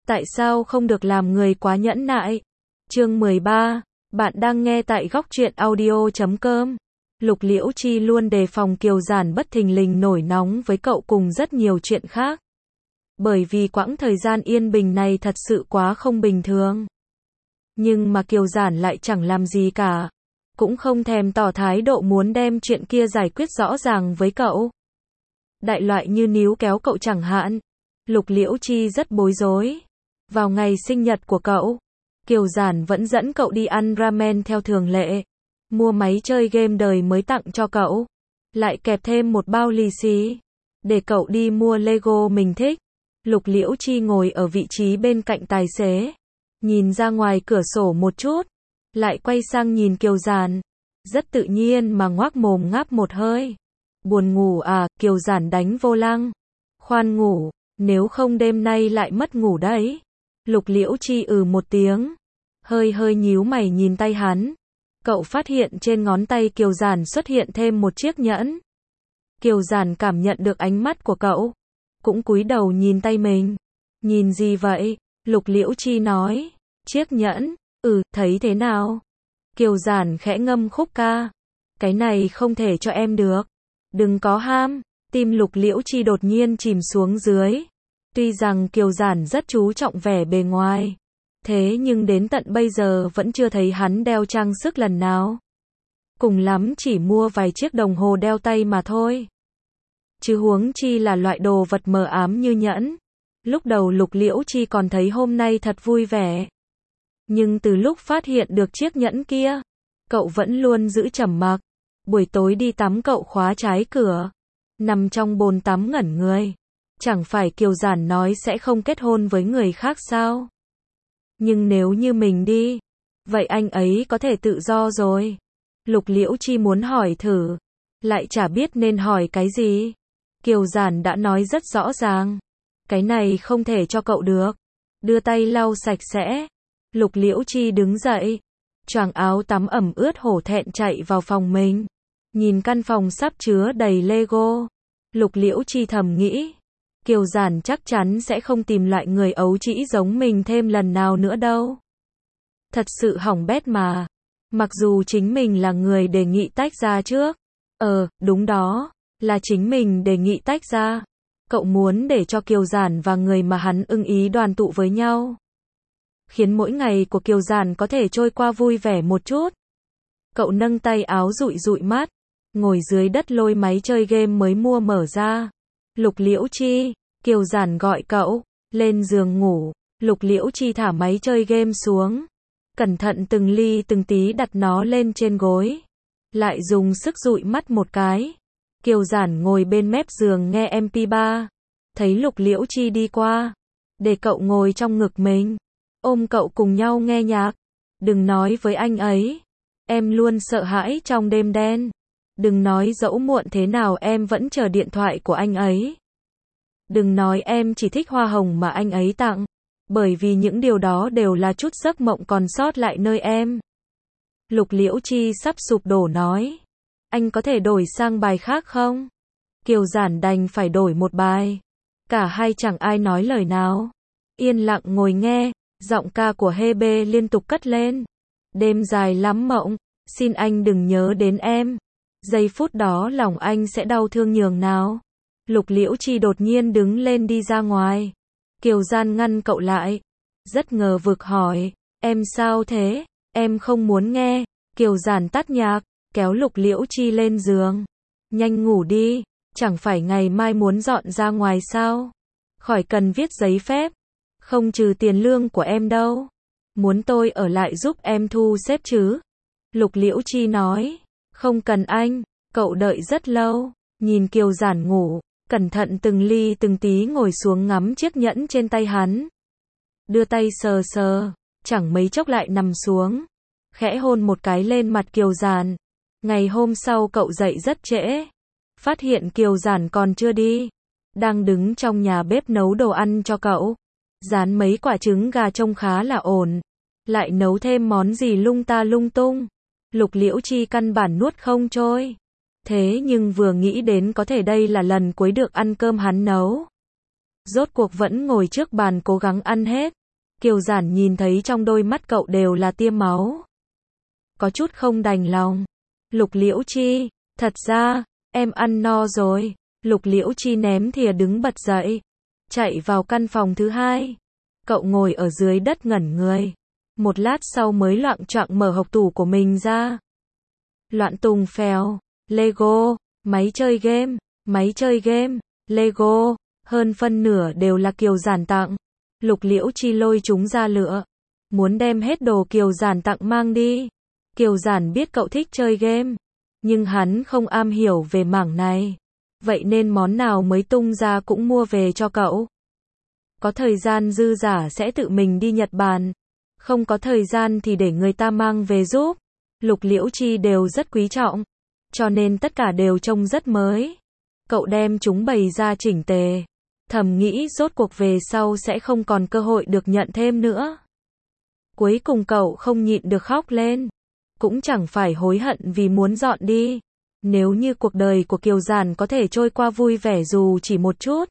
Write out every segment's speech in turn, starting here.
Tại sao không được làm người quá nhẫn nại? Chương 13, bạn đang nghe tại góc truyện audio.com. Lục Liễu Chi luôn đề phòng Kiều Giản bất thình lình nổi nóng với cậu cùng rất nhiều chuyện khác. Bởi vì quãng thời gian yên bình này thật sự quá không bình thường. Nhưng mà Kiều Giản lại chẳng làm gì cả. Cũng không thèm tỏ thái độ muốn đem chuyện kia giải quyết rõ ràng với cậu. Đại loại như níu kéo cậu chẳng hạn. Lục Liễu Chi rất bối rối. Vào ngày sinh nhật của cậu, Kiều Giản vẫn dẫn cậu đi ăn ramen theo thường lệ. Mua máy chơi game đời mới tặng cho cậu. Lại kẹp thêm một bao lì xì. Để cậu đi mua Lego mình thích. Lục Liễu Chi ngồi ở vị trí bên cạnh tài xế. Nhìn ra ngoài cửa sổ một chút. Lại quay sang nhìn Kiều Giản. Rất tự nhiên mà ngoác mồm ngáp một hơi. Buồn ngủ à? Kiều Giản đánh vô lăng. Khoan ngủ, nếu không đêm nay lại mất ngủ đấy. Lục Liễu Chi một tiếng. Hơi nhíu mày nhìn tay hắn. Cậu phát hiện trên ngón tay Kiều Giản xuất hiện thêm một chiếc nhẫn. Kiều Giản cảm nhận được ánh mắt của cậu. Cũng cúi đầu nhìn tay mình. Nhìn gì vậy? Lục Liễu Chi nói. Chiếc nhẫn. Thấy thế nào? Kiều Giản khẽ ngâm khúc ca. Cái này không thể cho em được. Đừng có ham. Tim Lục Liễu Chi đột nhiên chìm xuống dưới. Tuy rằng Kiều Giản rất chú trọng vẻ bề ngoài. Thế nhưng đến tận bây giờ vẫn chưa thấy hắn đeo trang sức lần nào. Cùng lắm chỉ mua vài chiếc đồng hồ đeo tay mà thôi. Chứ huống chi là loại đồ vật mờ ám như nhẫn. Lúc đầu Lục Liễu Chi còn thấy hôm nay thật vui vẻ. Nhưng từ lúc phát hiện được chiếc nhẫn kia, cậu vẫn luôn giữ trầm mặc. Buổi tối đi tắm cậu khóa trái cửa. Nằm trong bồn tắm ngẩn người. Chẳng phải Kiều Giản nói sẽ không kết hôn với người khác sao? Nhưng nếu như mình đi, vậy anh ấy có thể tự do rồi. Lục Liễu Chi muốn hỏi thử, lại chả biết nên hỏi cái gì. Kiều Giản đã nói rất rõ ràng. Cái này không thể cho cậu được. Đưa tay lau sạch sẽ. Lục Liễu Chi đứng dậy. Choàng áo tắm ẩm ướt hổ thẹn chạy vào phòng mình. Nhìn căn phòng sắp chứa đầy Lego. Lục Liễu Chi thầm nghĩ. Kiều Giản chắc chắn sẽ không tìm lại người ấu trĩ giống mình thêm lần nào nữa đâu. Thật sự hỏng bét mà. Mặc dù chính mình là người đề nghị tách ra trước. Đúng đó. Là chính mình đề nghị tách ra. Cậu muốn để cho Kiều Giản và người mà hắn ưng ý đoàn tụ với nhau. Khiến mỗi ngày của Kiều Giản có thể trôi qua vui vẻ một chút. Cậu nâng tay áo dụi mắt. Ngồi dưới đất lôi máy chơi game mới mua mở ra. Lục Liễu Chi, Kiều Giản gọi cậu, lên giường ngủ. Lục Liễu Chi thả máy chơi game xuống. Cẩn thận từng ly từng tí đặt nó lên trên gối. Lại dùng sức dụi mắt một cái. Kiều Giản ngồi bên mép giường nghe MP3. Thấy Lục Liễu Chi đi qua. Để cậu ngồi trong ngực mình. Ôm cậu cùng nhau nghe nhạc. Đừng nói với anh ấy. Em luôn sợ hãi trong đêm đen. Đừng nói dẫu muộn thế nào em vẫn chờ điện thoại của anh ấy. Đừng nói em chỉ thích hoa hồng mà anh ấy tặng. Bởi vì những điều đó đều là chút giấc mộng còn sót lại nơi em. Lục Liễu Chi sắp sụp đổ nói. Anh có thể đổi sang bài khác không? Kiều Giản đành phải đổi một bài. Cả hai chẳng ai nói lời nào. Yên lặng ngồi nghe. Giọng ca của Hebe liên tục cất lên. Đêm dài lắm mộng. Xin anh đừng nhớ đến em. Giây phút đó lòng anh sẽ đau thương nhường nào. Lục Liễu Chi đột nhiên đứng lên đi ra ngoài. Kiều Giản ngăn cậu lại. Rất ngờ vực hỏi. Em sao thế? Em không muốn nghe. Kiều Giản tắt nhạc. Kéo Lục Liễu Chi lên giường. Nhanh ngủ đi. Chẳng phải ngày mai muốn dọn ra ngoài sao? Khỏi cần viết giấy phép. Không trừ tiền lương của em đâu. Muốn tôi ở lại giúp em thu xếp chứ? Lục Liễu Chi nói. Không cần anh. Cậu đợi rất lâu. Nhìn Kiều Giản ngủ. Cẩn thận từng ly từng tí ngồi xuống ngắm chiếc nhẫn trên tay hắn. Đưa tay sờ. Chẳng mấy chốc lại nằm xuống. Khẽ hôn một cái lên mặt Kiều Giản. Ngày hôm sau cậu dậy rất trễ. Phát hiện Kiều Giản còn chưa đi. Đang đứng trong nhà bếp nấu đồ ăn cho cậu. Rán mấy quả trứng gà trông khá là ổn. Lại nấu thêm món gì lung ta lung tung. Lục Liễu Chi căn bản nuốt không trôi. Thế nhưng vừa nghĩ đến có thể đây là lần cuối được ăn cơm hắn nấu. Rốt cuộc vẫn ngồi trước bàn cố gắng ăn hết. Kiều Giản nhìn thấy trong đôi mắt cậu đều là tia máu. Có chút không đành lòng. Lục Liễu Chi, thật ra, em ăn no rồi. Lục Liễu Chi ném thìa đứng bật dậy. Chạy vào căn phòng thứ hai. Cậu ngồi ở dưới đất ngẩn người. Một lát sau mới loạng choạng mở hộc tủ của mình ra. Loạn tùng phèo, Lego, máy chơi game, Lego, hơn phân nửa đều là Kiều Giản tặng. Lục Liễu Chi lôi chúng ra lựa. Muốn đem hết đồ Kiều Giản tặng mang đi. Kiều Giản biết cậu thích chơi game. Nhưng hắn không am hiểu về mảng này. Vậy nên món nào mới tung ra cũng mua về cho cậu. Có thời gian dư giả sẽ tự mình đi Nhật Bản. Không có thời gian thì để người ta mang về giúp. Lục Liễu Chi đều rất quý trọng. Cho nên tất cả đều trông rất mới. Cậu đem chúng bày ra chỉnh tề. Thầm nghĩ rốt cuộc về sau sẽ không còn cơ hội được nhận thêm nữa. Cuối cùng cậu không nhịn được khóc lên. Cũng chẳng phải hối hận vì muốn dọn đi. Nếu như cuộc đời của Kiều Giản có thể trôi qua vui vẻ dù chỉ một chút,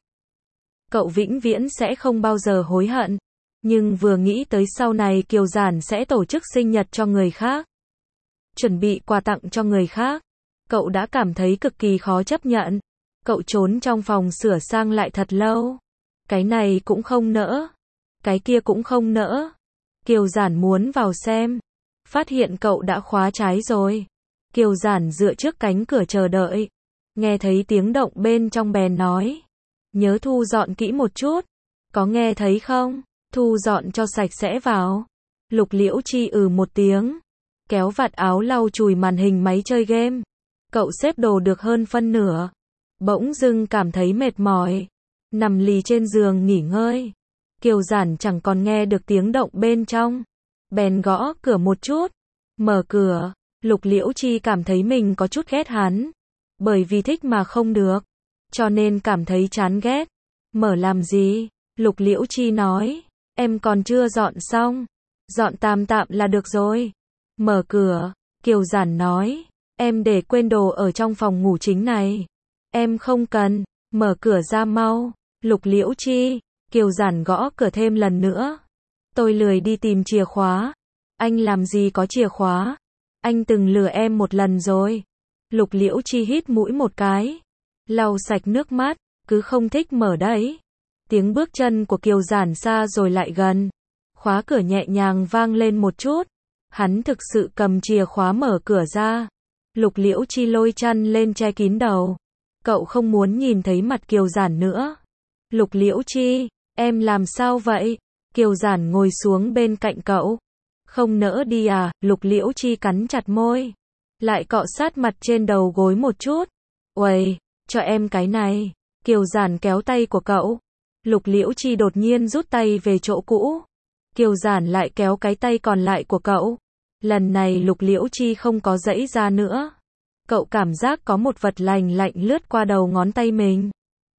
cậu vĩnh viễn sẽ không bao giờ hối hận. Nhưng vừa nghĩ tới sau này Kiều Giản sẽ tổ chức sinh nhật cho người khác, chuẩn bị quà tặng cho người khác, cậu đã cảm thấy cực kỳ khó chấp nhận. Cậu trốn trong phòng sửa sang lại thật lâu. Cái này cũng không nỡ. Cái kia cũng không nỡ. Kiều Giản muốn vào xem. Phát hiện cậu đã khóa trái rồi. Kiều Giản dựa trước cánh cửa chờ đợi. Nghe thấy tiếng động bên trong bèn nói. Nhớ thu dọn kỹ một chút. Có nghe thấy không? Thu dọn cho sạch sẽ vào. Lục Liễu Chi một tiếng. Kéo vạt áo lau chùi màn hình máy chơi game. Cậu xếp đồ được hơn phân nửa. Bỗng dưng cảm thấy mệt mỏi. Nằm lì trên giường nghỉ ngơi. Kiều Giản chẳng còn nghe được tiếng động bên trong. Bèn gõ cửa một chút. Mở cửa. Lục Liễu Chi cảm thấy mình có chút ghét hắn. Bởi vì thích mà không được. Cho nên cảm thấy chán ghét. Mở làm gì? Lục Liễu Chi nói. Em còn chưa dọn xong. Dọn tạm tạm là được rồi. Mở cửa. Kiều Giản nói. Em để quên đồ ở trong phòng ngủ chính này. Em không cần. Mở cửa ra mau. Lục Liễu Chi. Kiều Giản gõ cửa thêm lần nữa. Tôi lười đi tìm chìa khóa. Anh làm gì có chìa khóa? Anh từng lừa em một lần rồi. Lục Liễu Chi hít mũi một cái. Lau sạch nước mắt. Cứ không thích mở đấy. Tiếng bước chân của Kiều Giản xa rồi lại gần. Khóa cửa nhẹ nhàng vang lên một chút. Hắn thực sự cầm chìa khóa mở cửa ra. Lục Liễu Chi lôi chăn lên che kín đầu. Cậu không muốn nhìn thấy mặt Kiều Giản nữa. Lục Liễu Chi, em làm sao vậy? Kiều Giản ngồi xuống bên cạnh cậu. Không nỡ đi à? Lục Liễu Chi cắn chặt môi. Lại cọ sát mặt trên đầu gối một chút. Uầy, cho em cái này. Kiều Giản kéo tay của cậu. Lục Liễu Chi đột nhiên rút tay về chỗ cũ. Kiều Giản lại kéo cái tay còn lại của cậu. Lần này Lục Liễu Chi không có giãy ra nữa. Cậu cảm giác có một vật lành lạnh lướt qua đầu ngón tay mình.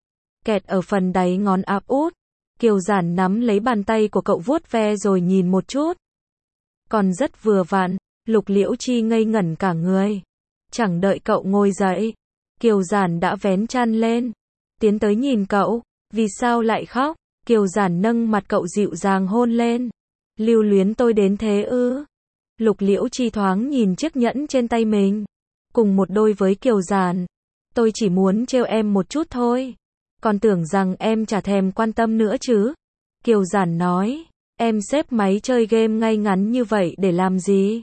Kẹt ở phần đáy ngón áp út. Kiều Giản nắm lấy bàn tay của cậu vuốt ve rồi nhìn một chút. Còn rất vừa vặn. Lục Liễu Chi ngây ngẩn cả người. Chẳng đợi cậu ngồi dậy. Kiều Giản đã vén chăn lên. Tiến tới nhìn cậu. Vì sao lại khóc? Kiều Giản nâng mặt cậu dịu dàng hôn lên. Lưu luyến tôi đến thế ư? Lục Liễu Chi thoáng nhìn chiếc nhẫn trên tay mình. Cùng một đôi với Kiều Giản. Tôi chỉ muốn trêu em một chút thôi. Còn tưởng rằng em chả thèm quan tâm nữa chứ. Kiều Giản nói. Em xếp máy chơi game ngay ngắn như vậy để làm gì?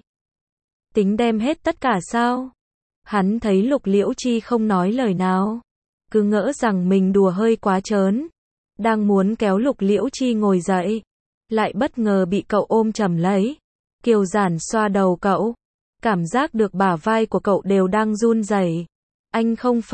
Tính đem hết tất cả sao? Hắn thấy Lục Liễu Chi không nói lời nào. Cứ ngỡ rằng mình đùa hơi quá trớn. Đang muốn kéo Lục Liễu Chi ngồi dậy. Lại bất ngờ bị cậu ôm chầm lấy. Kiều Giản xoa đầu cậu. Cảm giác được bả vai của cậu đều đang run rẩy. Anh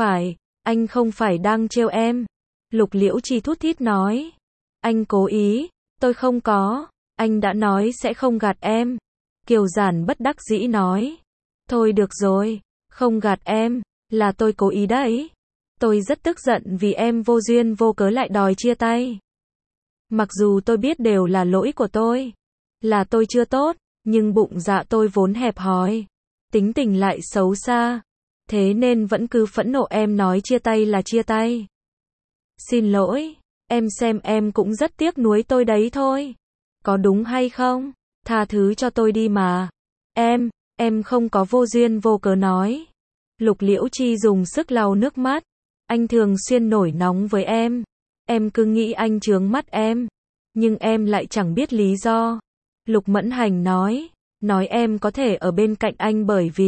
không phải đang trêu em. Lục Liễu Chi thút thít nói. Anh cố ý, tôi không có. Anh đã nói sẽ không gạt em. Kiều Giản bất đắc dĩ nói. Thôi được rồi, không gạt em, là tôi cố ý đấy. Tôi rất tức giận vì em vô duyên vô cớ lại đòi chia tay. Mặc dù tôi biết đều là lỗi của tôi. Là tôi chưa tốt, nhưng bụng dạ tôi vốn hẹp hòi. Tính tình lại xấu xa. Thế nên vẫn cứ phẫn nộ em nói chia tay là chia tay. Xin lỗi, em xem em cũng rất tiếc nuối tôi đấy thôi. Có đúng hay không? Tha thứ cho tôi đi mà. Em không có vô duyên vô cớ nói. Lục Liễu Chi dùng sức lau nước mắt. Anh thường xuyên nổi nóng với em cứ nghĩ anh chướng mắt em, nhưng em lại chẳng biết lý do. Lục Mẫn Hành nói em có thể ở bên cạnh anh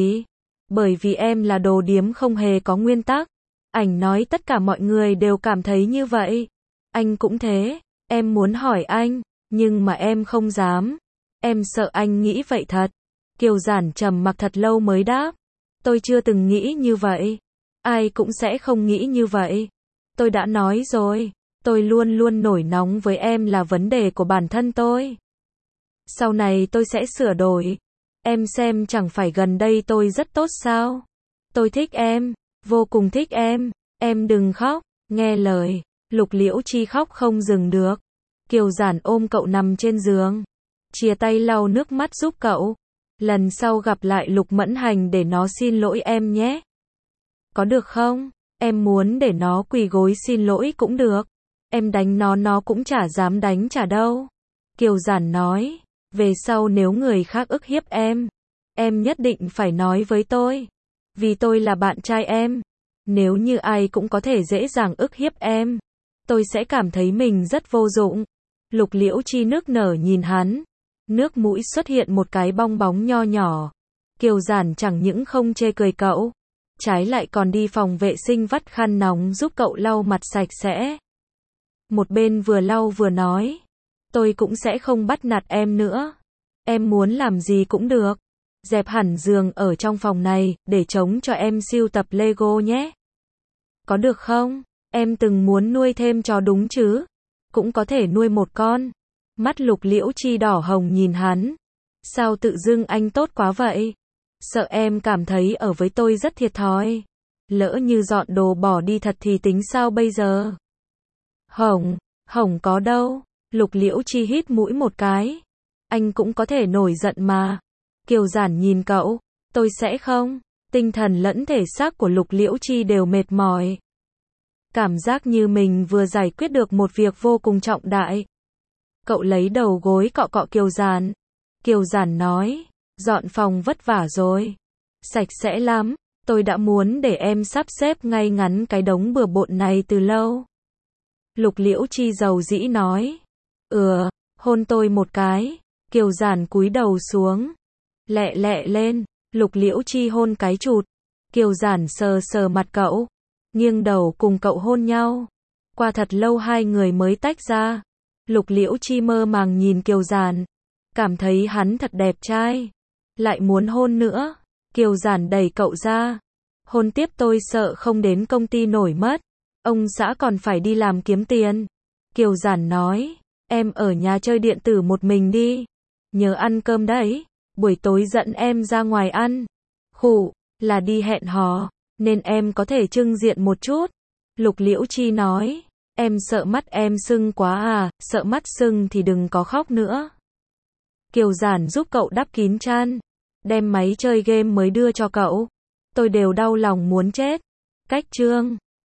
bởi vì em là đồ điếm không hề có nguyên tắc. Anh nói tất cả mọi người đều cảm thấy như vậy. Anh cũng thế, em muốn hỏi anh, nhưng mà em không dám. Em sợ anh nghĩ vậy thật. Kiều Giản trầm mặc thật lâu mới đáp. Tôi chưa từng nghĩ như vậy. Ai cũng sẽ không nghĩ như vậy. Tôi đã nói rồi, tôi luôn luôn nổi nóng với em là vấn đề của bản thân tôi. Sau này tôi sẽ sửa đổi. Em xem chẳng phải gần đây tôi rất tốt sao? Tôi thích em, vô cùng thích em đừng khóc. Nghe lời, Lục Liễu Chi khóc không dừng được. Kiều Giản ôm cậu nằm trên giường, chia tay lau nước mắt giúp cậu. Lần sau gặp lại Lục Mẫn Hành để nó xin lỗi em nhé. Có được không? Em muốn để nó quỳ gối xin lỗi cũng được. Em đánh nó cũng chả dám đánh trả đâu. Kiều Giản nói, về sau nếu người khác ức hiếp em nhất định phải nói với tôi. Vì tôi là bạn trai em. Nếu như ai cũng có thể dễ dàng ức hiếp em, tôi sẽ cảm thấy mình rất vô dụng. Lục Liễu Chi nức nở nhìn hắn. Nước mũi xuất hiện một cái bong bóng nho nhỏ. Kiều Giản chẳng những không chê cười cậu, trái lại còn đi phòng vệ sinh vắt khăn nóng giúp cậu lau mặt sạch sẽ. Một bên vừa lau vừa nói, tôi cũng sẽ không bắt nạt em nữa. Em muốn làm gì cũng được. Dẹp hẳn giường ở trong phòng này, để trống cho em sưu tập Lego nhé. Có được không? Em từng muốn nuôi thêm chó đúng chứ? Cũng có thể nuôi một con. Mắt Lục Liễu Chi đỏ hồng nhìn hắn. Sao tự dưng anh tốt quá vậy? Sợ em cảm thấy ở với tôi rất thiệt thòi. Lỡ như dọn đồ bỏ đi thật thì tính sao bây giờ? Hổng có đâu. Lục Liễu Chi hít mũi một cái. Anh cũng có thể nổi giận mà. Kiều Giản nhìn cậu. Tôi sẽ không. Tinh thần lẫn thể xác của Lục Liễu Chi đều mệt mỏi. Cảm giác như mình vừa giải quyết được một việc vô cùng trọng đại. Cậu lấy đầu gối cọ cọ Kiều Giản. Kiều Giản nói, dọn phòng vất vả rồi. Sạch sẽ lắm, tôi đã muốn để em sắp xếp ngay ngắn cái đống bừa bộn này từ lâu. Lục Liễu Chi dầu dĩ nói, hôn tôi một cái. Kiều Giản cúi đầu xuống, lẹ lẹ lên. Lục Liễu Chi hôn cái chụt. Kiều Giản sờ sờ mặt cậu, nghiêng đầu cùng cậu hôn nhau. Qua thật lâu hai người mới tách ra. Lục Liễu Chi mơ màng nhìn Kiều Giản, cảm thấy hắn thật đẹp trai, lại muốn hôn nữa. Kiều Giản đẩy cậu ra. Hôn tiếp tôi sợ không đến công ty nổi mất. Ông xã còn phải đi làm kiếm tiền. Kiều Giản nói, em ở nhà chơi điện tử một mình đi. Nhớ ăn cơm đấy. Buổi tối dẫn em ra ngoài ăn. Là đi hẹn hò, nên em có thể trưng diện một chút. Lục Liễu Chi nói, em sợ mắt em sưng quá à, sợ mắt sưng thì đừng có khóc nữa. Kiều Giản giúp cậu đắp kín chăn, đem máy chơi game mới đưa cho cậu. Tôi đều đau lòng muốn chết. Cách chương